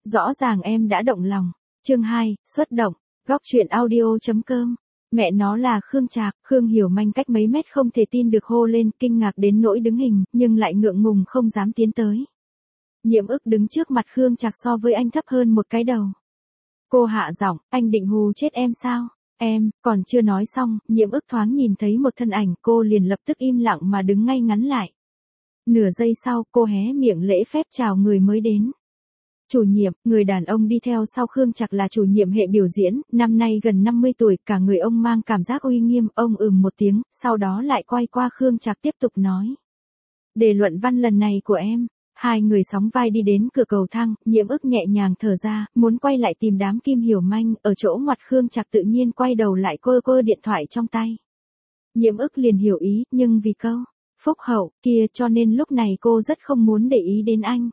Rõ ràng em đã động lòng. Chương 2, xuất động. Góc truyện audio.com. Mẹ nó là Khương Trạc. Khương Hiểu Manh cách mấy mét không thể tin được hô lên, kinh ngạc đến nỗi đứng hình, nhưng lại ngượng ngùng không dám tiến tới. Nhiễm ức đứng trước mặt Khương Trạc so với anh thấp hơn một cái đầu. Cô hạ giọng, anh định hù chết em sao? Em, còn chưa nói xong, Nhiễm ức thoáng nhìn thấy một thân ảnh, cô liền lập tức im lặng mà đứng ngay ngắn lại. Nửa giây sau, cô hé miệng lễ phép chào người mới đến. Chủ nhiệm, người đàn ông đi theo sau Khương Trạc là chủ nhiệm hệ biểu diễn, năm nay gần 50 tuổi, cả người ông mang cảm giác uy nghiêm, ông một tiếng, sau đó lại quay qua Khương Trạc tiếp tục nói. Đề luận văn lần này của em. Hai người sóng vai đi đến cửa cầu thang, Nhiễm ức nhẹ nhàng thở ra, muốn quay lại tìm đám Kim Hiểu Manh, ở chỗ ngoặt Khương Trạc tự nhiên quay đầu lại quơ điện thoại trong tay. Nhiễm ức liền hiểu ý, nhưng vì câu phúc hậu kia cho nên lúc này cô rất không muốn để ý đến anh.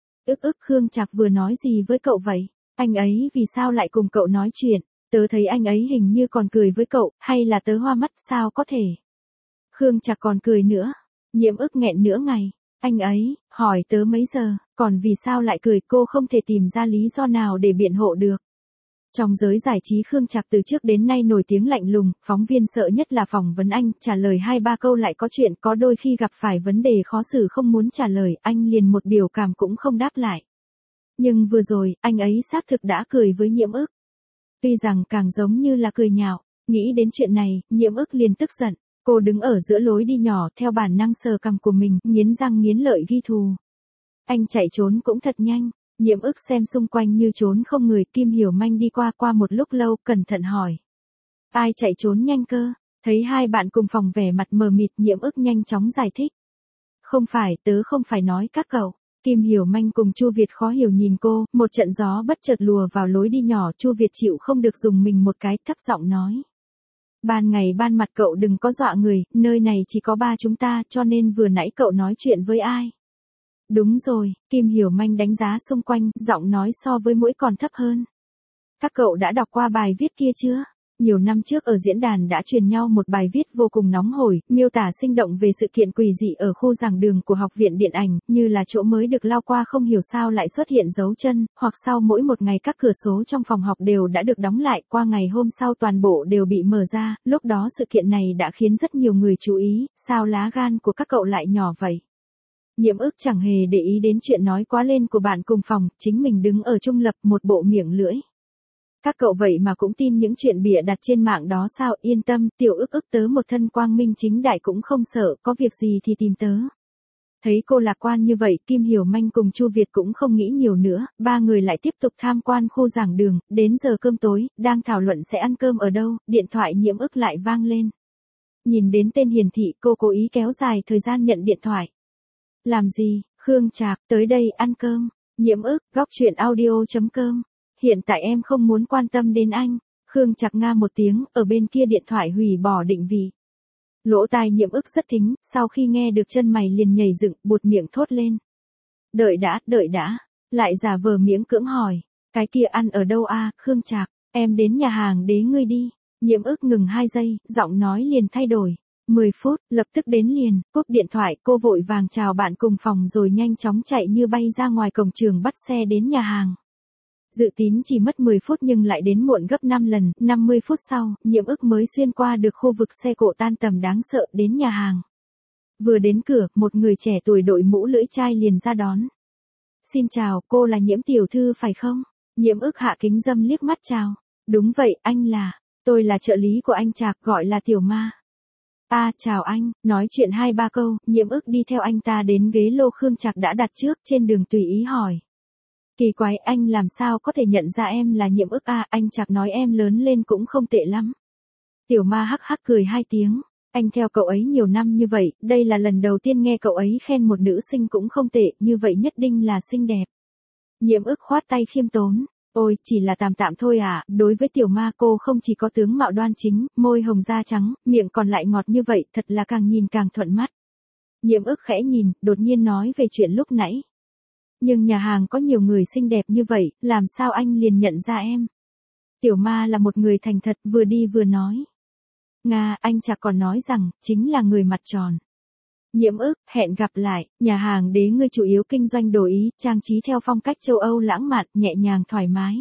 Ức Khương Trạc vừa nói gì với cậu vậy? Anh ấy vì sao lại cùng cậu nói chuyện? Tớ thấy anh ấy hình như còn cười với cậu, hay là tớ hoa mắt sao có thể? Khương Trạc còn cười nữa. Nhiễm ức nghẹn nửa ngày. Anh ấy, hỏi tớ mấy giờ, còn vì sao lại cười, cô không thể tìm ra lý do nào để biện hộ được. Trong giới giải trí Khương Trạc từ trước đến nay nổi tiếng lạnh lùng, phóng viên sợ nhất là phỏng vấn anh, trả lời 2-3 câu lại có chuyện, có đôi khi gặp phải vấn đề khó xử không muốn trả lời, anh liền một biểu cảm cũng không đáp lại. Nhưng vừa rồi, anh ấy xác thực đã cười với Nhiễm ức. Tuy rằng càng giống như là cười nhạo, nghĩ đến chuyện này, Nhiễm ức liền tức giận. Cô đứng ở giữa lối đi nhỏ, theo bản năng sờ cằm của mình, nghiến răng nghiến lợi ghi thù. Anh chạy trốn cũng thật nhanh. Nhiễm ức xem xung quanh như trốn không người, Kim Hiểu Manh đi qua một lúc lâu, cẩn thận hỏi. Ai chạy trốn nhanh cơ? Thấy hai bạn cùng phòng vẻ mặt mờ mịt, Nhiễm ức nhanh chóng giải thích. Không phải, tớ không phải nói các cậu. Kim Hiểu Manh cùng Chu Việt khó hiểu nhìn cô, một trận gió bất chợt lùa vào lối đi nhỏ, Chu Việt chịu không được dùng mình một cái, thấp giọng nói. Ban ngày ban mặt cậu đừng có dọa người, nơi này chỉ có ba chúng ta, cho nên vừa nãy cậu nói chuyện với ai? Đúng rồi, Kim Hiểu Manh đánh giá xung quanh, giọng nói so với mũi còn thấp hơn. Các cậu đã đọc qua bài viết kia chưa? Nhiều năm trước ở diễn đàn đã truyền nhau một bài viết vô cùng nóng hổi, miêu tả sinh động về sự kiện quỷ dị ở khu giảng đường của Học viện Điện ảnh, như là chỗ mới được lao qua không hiểu sao lại xuất hiện dấu chân, hoặc sau mỗi một ngày các cửa sổ trong phòng học đều đã được đóng lại, qua ngày hôm sau toàn bộ đều bị mở ra, lúc đó sự kiện này đã khiến rất nhiều người chú ý, sao lá gan của các cậu lại nhỏ vậy? Nhiễm ức chẳng hề để ý đến chuyện nói quá lên của bạn cùng phòng, chính mình đứng ở trung lập một bộ miệng lưỡi. Các cậu vậy mà cũng tin những chuyện bịa đặt trên mạng đó sao? Yên tâm, tiểu ức tớ một thân quang minh chính đại cũng không sợ, có việc gì thì tìm tớ. Thấy cô lạc quan như vậy, Kim Hiểu Manh cùng Chu Việt cũng không nghĩ nhiều nữa, ba người lại tiếp tục tham quan khu giảng đường, đến giờ cơm tối, đang thảo luận sẽ ăn cơm ở đâu, điện thoại Nhiễm ức lại vang lên. Nhìn đến tên hiển thị, cô cố ý kéo dài thời gian nhận điện thoại. Làm gì? Khương Trạc, tới đây ăn cơm. Nhiễm ức, góc truyện audio.com. Hiện tại em không muốn quan tâm đến anh. Khương Trạc nga một tiếng, ở bên kia điện thoại hủy bỏ định vị. Lỗ tai Nhiễm ức rất thính, sau khi nghe được chân mày liền nhảy dựng, buột miệng thốt lên. Đợi đã. Lại giả vờ miễn cưỡng hỏi. Cái kia ăn ở đâu a? Khương Trạc, em đến nhà hàng đế ngươi đi. Nhiễm ức ngừng 2 giây, giọng nói liền thay đổi. 10 phút, lập tức đến liền, cúp điện thoại, cô vội vàng chào bạn cùng phòng rồi nhanh chóng chạy như bay ra ngoài cổng trường bắt xe đến nhà hàng. Dự tính chỉ mất 10 phút nhưng lại đến muộn gấp 5 lần, 50 phút sau, Nhiễm ức mới xuyên qua được khu vực xe cộ tan tầm đáng sợ đến nhà hàng. Vừa đến cửa, một người trẻ tuổi đội mũ lưỡi chai liền ra đón. Xin chào, cô là Nhiễm tiểu thư phải không? Nhiễm ức hạ kính dâm liếc mắt chào. Đúng vậy, anh là, tôi là trợ lý của anh Trạc, gọi là Tiểu Ma. Chào anh, nói chuyện 2-3 câu, Nhiễm ức đi theo anh ta đến ghế lô Khương Trạc đã đặt trước, trên đường tùy ý hỏi. Kỳ quái, anh làm sao có thể nhận ra em là Nhiễm ức anh Trạc nói em lớn lên cũng không tệ lắm. Tiểu Ma hắc hắc cười 2 tiếng, anh theo cậu ấy nhiều năm như vậy, đây là lần đầu tiên nghe cậu ấy khen một nữ sinh cũng không tệ, như vậy nhất định là xinh đẹp. Nhiễm ức khoát tay khiêm tốn. Ôi, chỉ là tạm tạm thôi đối với Tiểu Ma cô không chỉ có tướng mạo đoan chính, môi hồng da trắng, miệng còn lại ngọt như vậy, thật là càng nhìn càng thuận mắt. Nhiễm ức khẽ nhìn, đột nhiên nói về chuyện lúc nãy. Nhưng nhà hàng có nhiều người xinh đẹp như vậy, làm sao anh liền nhận ra em? Tiểu Ma là một người thành thật, vừa đi vừa nói. Nga, anh Trạc còn nói rằng, chính là người mặt tròn. Nhiễm ức, hẹn gặp lại, nhà hàng Đế ngươi chủ yếu kinh doanh đồ Ý, trang trí theo phong cách châu Âu lãng mạn, nhẹ nhàng thoải mái.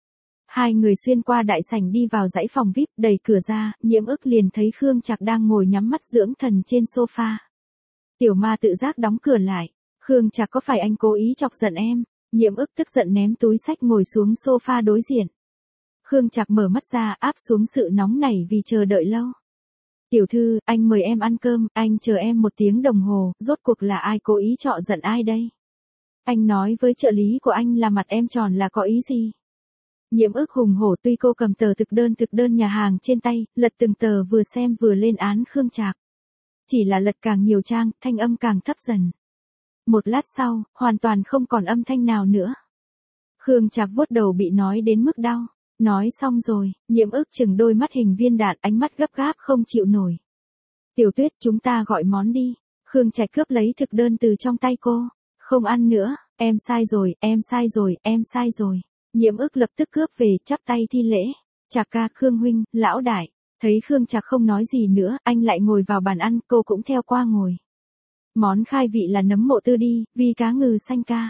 Hai người xuyên qua đại sảnh đi vào dãy phòng VIP, đẩy cửa ra, Nhiễm ức liền thấy Khương Trạc đang ngồi nhắm mắt dưỡng thần trên sofa. Tiểu ma tự giác đóng cửa lại. Khương Trạc có phải anh cố ý chọc giận em? Nhiễm ức tức giận ném túi xách ngồi xuống sofa đối diện. Khương Trạc mở mắt ra áp xuống sự nóng nảy vì chờ đợi lâu. Tiểu thư, anh mời em ăn cơm, anh chờ em 1 tiếng đồng hồ, rốt cuộc là ai cố ý chọ giận ai đây? Anh nói với trợ lý của anh là mặt em tròn là có ý gì? Nhiễm ức hùng hổ tuy cô cầm tờ thực đơn nhà hàng trên tay, lật từng tờ vừa xem vừa lên án Khương Trạc. Chỉ là lật càng nhiều trang, thanh âm càng thấp dần. Một lát sau, hoàn toàn không còn âm thanh nào nữa. Khương Trạc vuốt đầu bị nói đến mức đau. Nói xong rồi, Nhiễm ức chừng đôi mắt hình viên đạn, ánh mắt gấp gáp không chịu nổi. Tiểu Tuyết, chúng ta gọi món đi. Khương Trạch cướp lấy thực đơn từ trong tay cô. Không ăn nữa, em sai rồi, em sai rồi, em sai rồi. Nhiễm ức lập tức cướp về, chắp tay thi lễ. Trạc ca, Khương huynh, lão đại. Thấy Khương Trạc không nói gì nữa, anh lại ngồi vào bàn ăn, cô cũng theo qua ngồi. Món khai vị là nấm mộ tư đi, vi cá ngừ xanh ca.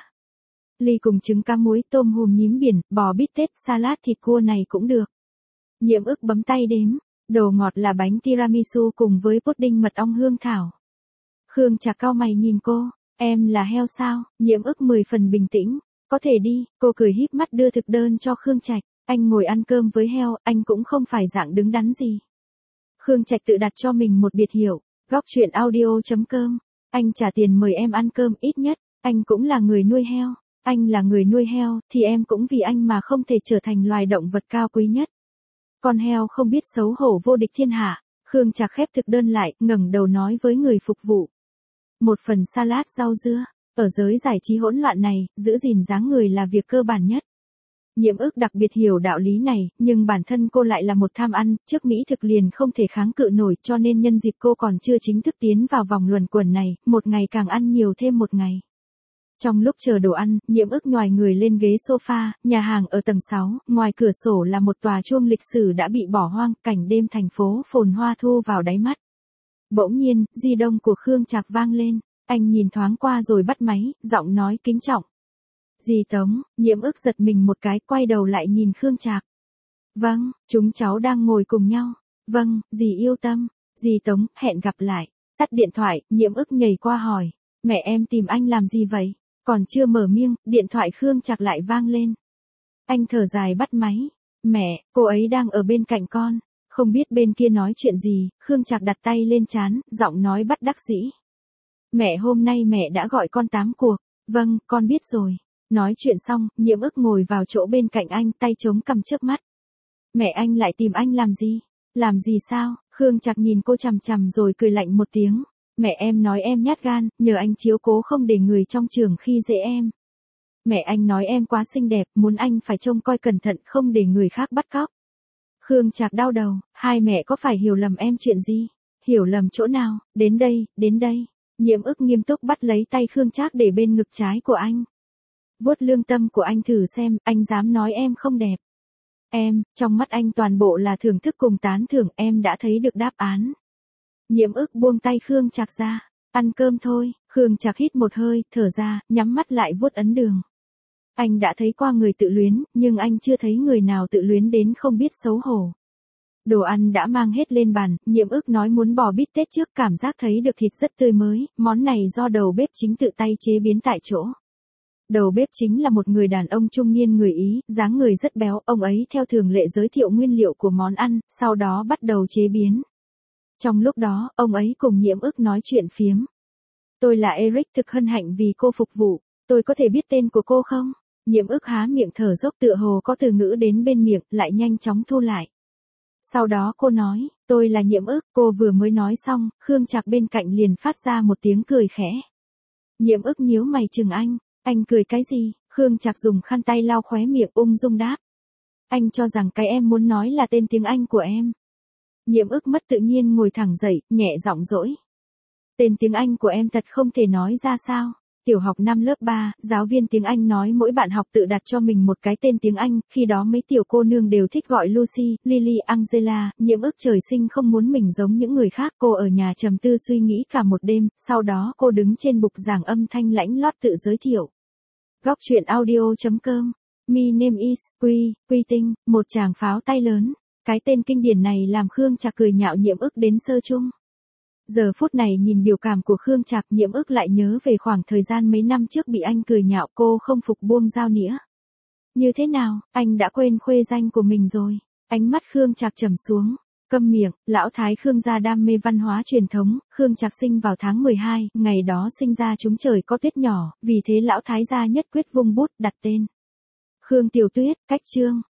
Ly cùng trứng cá muối, tôm hùm nhím biển, bò bít tết, salad thịt cua này cũng được. Nhiễm ức bấm tay đếm. Đồ ngọt là bánh tiramisu cùng với pudding mật ong hương thảo. Khương Trạc cau mày nhìn cô. Em là heo sao? Nhiễm ức 10 phần bình tĩnh. Có thể đi, cô cười híp mắt đưa thực đơn cho Khương Trạch. Anh ngồi ăn cơm với heo, anh cũng không phải dạng đứng đắn gì. Khương Trạch tự đặt cho mình một biệt hiệu. Góc chuyện audio.com. Anh trả tiền mời em ăn cơm ít nhất, anh cũng là người nuôi heo. Anh là người nuôi heo, thì em cũng vì anh mà không thể trở thành loài động vật cao quý nhất. Con heo không biết xấu hổ vô địch thiên hạ. Khương Trạc khép thực đơn lại, ngẩng đầu nói với người phục vụ. 1 phần salad rau dưa. Ở giới giải trí hỗn loạn này, giữ gìn dáng người là việc cơ bản nhất. Nhiễm ức đặc biệt hiểu đạo lý này, nhưng bản thân cô lại là một tham ăn, trước mỹ thực liền không thể kháng cự nổi, cho nên nhân dịp cô còn chưa chính thức tiến vào vòng luẩn quẩn này, một ngày càng ăn nhiều thêm một ngày. Trong lúc chờ đồ ăn, Nhiễm ức nhòi người lên ghế sofa, nhà hàng ở tầng 6, ngoài cửa sổ là một tòa chuông lịch sử đã bị bỏ hoang, cảnh đêm thành phố phồn hoa thu vào đáy mắt. Bỗng nhiên, di động của Khương Trạc vang lên, anh nhìn thoáng qua rồi bắt máy, giọng nói kính trọng. Dì Tống, Nhiễm ức giật mình một cái, quay đầu lại nhìn Khương Trạc. Vâng, chúng cháu đang ngồi cùng nhau. Vâng, dì yêu tâm. Dì Tống, hẹn gặp lại. Tắt điện thoại, Nhiễm ức nhảy qua hỏi. Mẹ em tìm anh làm gì vậy? Còn chưa mở miệng, điện thoại Khương Trạc lại vang lên. Anh thở dài bắt máy. Mẹ, cô ấy đang ở bên cạnh con. Không biết bên kia nói chuyện gì, Khương Trạc đặt tay lên trán, giọng nói bất đắc dĩ. Mẹ hôm nay mẹ đã gọi con 8 cuộc. Vâng, con biết rồi. Nói chuyện xong, Nhiễm ức ngồi vào chỗ bên cạnh anh, tay chống cằm trước mắt. Mẹ anh lại tìm anh làm gì? Làm gì sao? Khương Trạc nhìn cô chằm chằm rồi cười lạnh một tiếng. Mẹ em nói em nhát gan, nhờ anh chiếu cố không để người trong trường khi dễ em. Mẹ anh nói em quá xinh đẹp, muốn anh phải trông coi cẩn thận không để người khác bắt cóc. Khương Trạc đau đầu, hai mẹ có phải hiểu lầm em chuyện gì? Hiểu lầm chỗ nào? Đến đây, đến đây. Nhiễm ức nghiêm túc bắt lấy tay Khương Trác để bên ngực trái của anh. Vuốt lương tâm của anh thử xem, anh dám nói em không đẹp. Em, trong mắt anh toàn bộ là thưởng thức cùng tán thưởng, em đã thấy được đáp án. Nhiễm ức buông tay Khương Trạc ra, ăn cơm thôi. Khương Trạc hít một hơi, thở ra, nhắm mắt lại vuốt ấn đường. Anh đã thấy qua người tự luyến, nhưng anh chưa thấy người nào tự luyến đến không biết xấu hổ. Đồ ăn đã mang hết lên bàn, Nhiễm ức nói muốn bò bít tết trước, cảm giác thấy được thịt rất tươi mới, món này do đầu bếp chính tự tay chế biến tại chỗ. Đầu bếp chính là một người đàn ông trung niên người Ý, dáng người rất béo, ông ấy theo thường lệ giới thiệu nguyên liệu của món ăn, sau đó bắt đầu chế biến. Trong lúc đó, ông ấy cùng Nhiễm ức nói chuyện phiếm. Tôi là Eric, thực hân hạnh vì cô phục vụ, tôi có thể biết tên của cô không? Nhiễm ức há miệng thở dốc tựa hồ có từ ngữ đến bên miệng, lại nhanh chóng thu lại. Sau đó cô nói, tôi là Nhiễm ức, cô vừa mới nói xong, Khương Trạc bên cạnh liền phát ra một tiếng cười khẽ. Nhiễm ức nhíu mày chừng anh cười cái gì? Khương Trạc dùng khăn tay lau khóe miệng ung dung đáp. Anh cho rằng cái em muốn nói là tên tiếng Anh của em. Nhiễm ức mất tự nhiên ngồi thẳng dậy, nhẹ giọng dỗi. Tên tiếng Anh của em thật không thể nói ra sao? tiểu học năm lớp 3, giáo viên tiếng Anh nói mỗi bạn học tự đặt cho mình một cái tên tiếng Anh, khi đó mấy tiểu cô nương đều thích gọi Lucy, Lily, Angela, Nhiễm ức trời sinh không muốn mình giống những người khác, cô ở nhà trầm tư suy nghĩ cả một đêm, sau đó cô đứng trên bục giảng âm thanh lãnh lót tự giới thiệu. Góc truyện audio.com, My name is, Quy Tinh, một tràng pháo tay lớn, cái tên kinh điển này làm Khương Trạc cười nhạo Nhiễm ức đến sơ chung. Giờ phút này nhìn biểu cảm của Khương Trạc, Nhiễm ức lại nhớ về khoảng thời gian mấy năm trước bị anh cười nhạo, cô không phục buông dao nĩa. Như thế nào, anh đã quên khuê danh của mình rồi? Ánh mắt Khương Trạc trầm xuống. Câm miệng, lão thái Khương gia đam mê văn hóa truyền thống, Khương Trạc sinh vào tháng 12, ngày đó sinh ra trúng trời có tuyết nhỏ, vì thế lão thái gia nhất quyết vung bút đặt tên. Khương Tiểu Tuyết, cách chương.